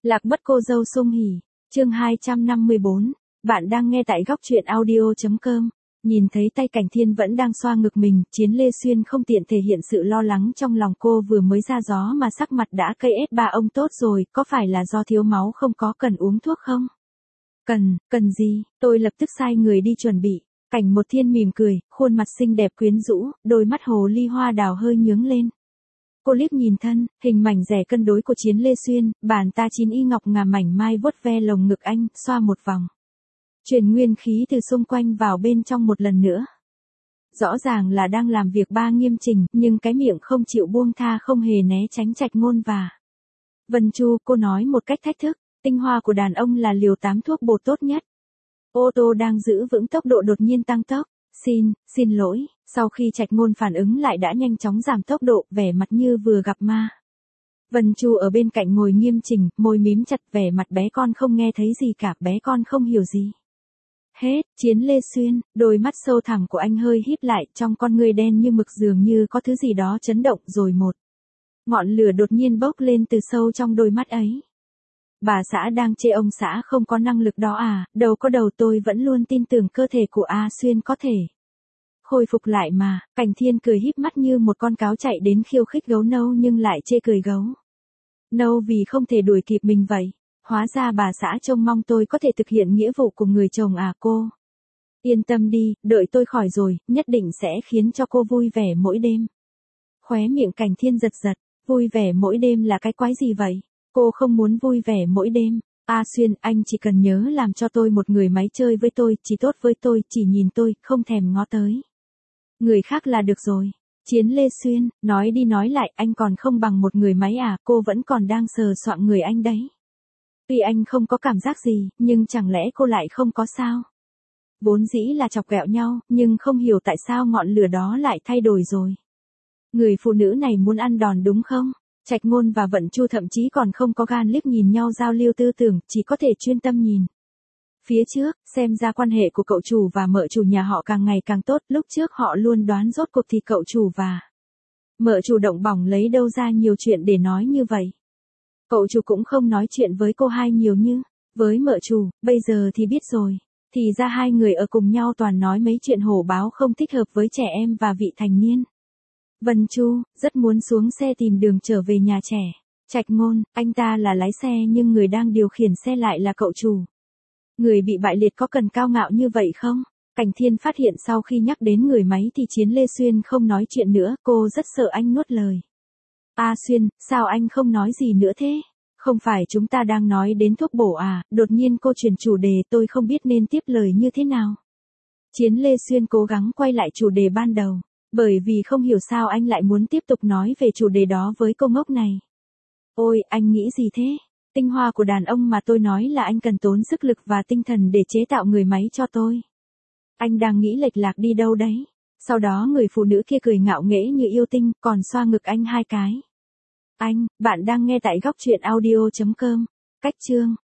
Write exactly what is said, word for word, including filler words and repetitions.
Lạc mất cô dâu sung hỉ, chương hai trăm năm mươi bốn, bạn đang nghe tại góc truyện audio.com. Nhìn thấy tay Cảnh Thiên vẫn đang xoa ngực mình, Chiến Lê Xuyên không tiện thể hiện sự lo lắng trong lòng cô vừa mới ra gió mà sắc mặt đã cây ét ba ông tốt rồi, có phải là do thiếu máu không có cần uống thuốc không? Cần, cần gì, tôi lập tức sai người đi chuẩn bị. Cảnh Một Thiên mỉm cười, khuôn mặt xinh đẹp quyến rũ, đôi mắt hồ ly hoa đào hơi nhướng lên. Cô liếc nhìn thân, hình mảnh rẻ cân đối của Chiến Lê Xuyên, bàn ta chín y ngọc ngà mảnh mai vuốt ve lồng ngực anh, xoa một vòng. Truyền nguyên khí từ xung quanh vào bên trong một lần nữa. Rõ ràng là đang làm việc ba nghiêm chỉnh, nhưng cái miệng không chịu buông tha không hề né tránh Trạch Ngôn và Vân Chu. Cô nói một cách thách thức, tinh hoa của đàn ông là liều tám thuốc bột tốt nhất. Ô tô đang giữ vững tốc độ đột nhiên tăng tốc. Xin, xin lỗi, sau khi Trạch Ngôn phản ứng lại đã nhanh chóng giảm tốc độ, vẻ mặt như vừa gặp ma. Vân Chu ở bên cạnh ngồi nghiêm chỉnh, môi mím chặt, vẻ mặt bé con không nghe thấy gì cả, bé con không hiểu gì. Hết, Chiến Lê Xuyên, đôi mắt sâu thẳm của anh hơi híp lại, trong con người đen như mực dường như có thứ gì đó chấn động rồi một. Ngọn lửa đột nhiên bốc lên từ sâu trong đôi mắt ấy. Bà xã đang chê ông xã không có năng lực đó à, đâu có đầu, tôi vẫn luôn tin tưởng cơ thể của A Xuyên có thể khôi phục lại mà. Cảnh Thiên cười híp mắt như một con cáo chạy đến khiêu khích gấu nâu nhưng lại chê cười gấu nâu vì không thể đuổi kịp mình vậy. Hóa ra bà xã trông mong tôi có thể thực hiện nghĩa vụ của người chồng à. Cô yên tâm đi, đợi tôi khỏi rồi, nhất định sẽ khiến cho cô vui vẻ mỗi đêm. Khóe miệng Cảnh Thiên giật giật, vui vẻ mỗi đêm là cái quái gì vậy? Cô không muốn vui vẻ mỗi đêm. A Xuyên, anh chỉ cần nhớ làm cho tôi một người máy chơi với tôi, chỉ tốt với tôi, chỉ nhìn tôi, không thèm ngó tới người khác là được rồi. Chiến Lê Xuyên, nói đi nói lại, anh còn không bằng một người máy à, cô vẫn còn đang sờ soạng người anh đấy. Tuy anh không có cảm giác gì, nhưng chẳng lẽ cô lại không có sao? Vốn dĩ là chọc ghẹo nhau, nhưng không hiểu tại sao ngọn lửa đó lại thay đổi rồi. Người phụ nữ này muốn ăn đòn đúng không? Trạch Ngôn và Vận Chu thậm chí còn không có gan liếc nhìn nhau giao lưu tư tưởng, chỉ có thể chuyên tâm nhìn phía trước. Xem ra quan hệ của cậu chủ và mợ chủ nhà họ càng ngày càng tốt, lúc trước họ luôn đoán rốt cuộc thì cậu chủ và mợ chủ động bỏng lấy đâu ra nhiều chuyện để nói như vậy. Cậu chủ cũng không nói chuyện với cô hai nhiều như với mợ chủ, bây giờ thì biết rồi. Thì ra hai người ở cùng nhau toàn nói mấy chuyện hổ báo không thích hợp với trẻ em và vị thành niên. Vân Chu, rất muốn xuống xe tìm đường trở về nhà trẻ. Trạch Ngôn, anh ta là lái xe nhưng người đang điều khiển xe lại là cậu chủ. Người bị bại liệt có cần cao ngạo như vậy không? Cảnh Thiên phát hiện sau khi nhắc đến người máy thì Chiến Lê Xuyên không nói chuyện nữa, cô rất sợ anh nuốt lời. A Xuyên, sao anh không nói gì nữa thế? Không phải chúng ta đang nói đến thuốc bổ à? Đột nhiên cô chuyển chủ đề, tôi không biết nên tiếp lời như thế nào. Chiến Lê Xuyên cố gắng quay lại chủ đề ban đầu, bởi vì không hiểu sao anh lại muốn tiếp tục nói về chủ đề đó với cô ngốc này. Ôi, anh nghĩ gì thế? Tinh hoa của đàn ông mà tôi nói là anh cần tốn sức lực và tinh thần để chế tạo người máy cho tôi. Anh đang nghĩ lệch lạc đi đâu đấy? Sau đó người phụ nữ kia cười ngạo nghễ như yêu tinh, còn xoa ngực anh hai cái. Anh, bạn đang nghe tại góc truyện audio.com. Cách chương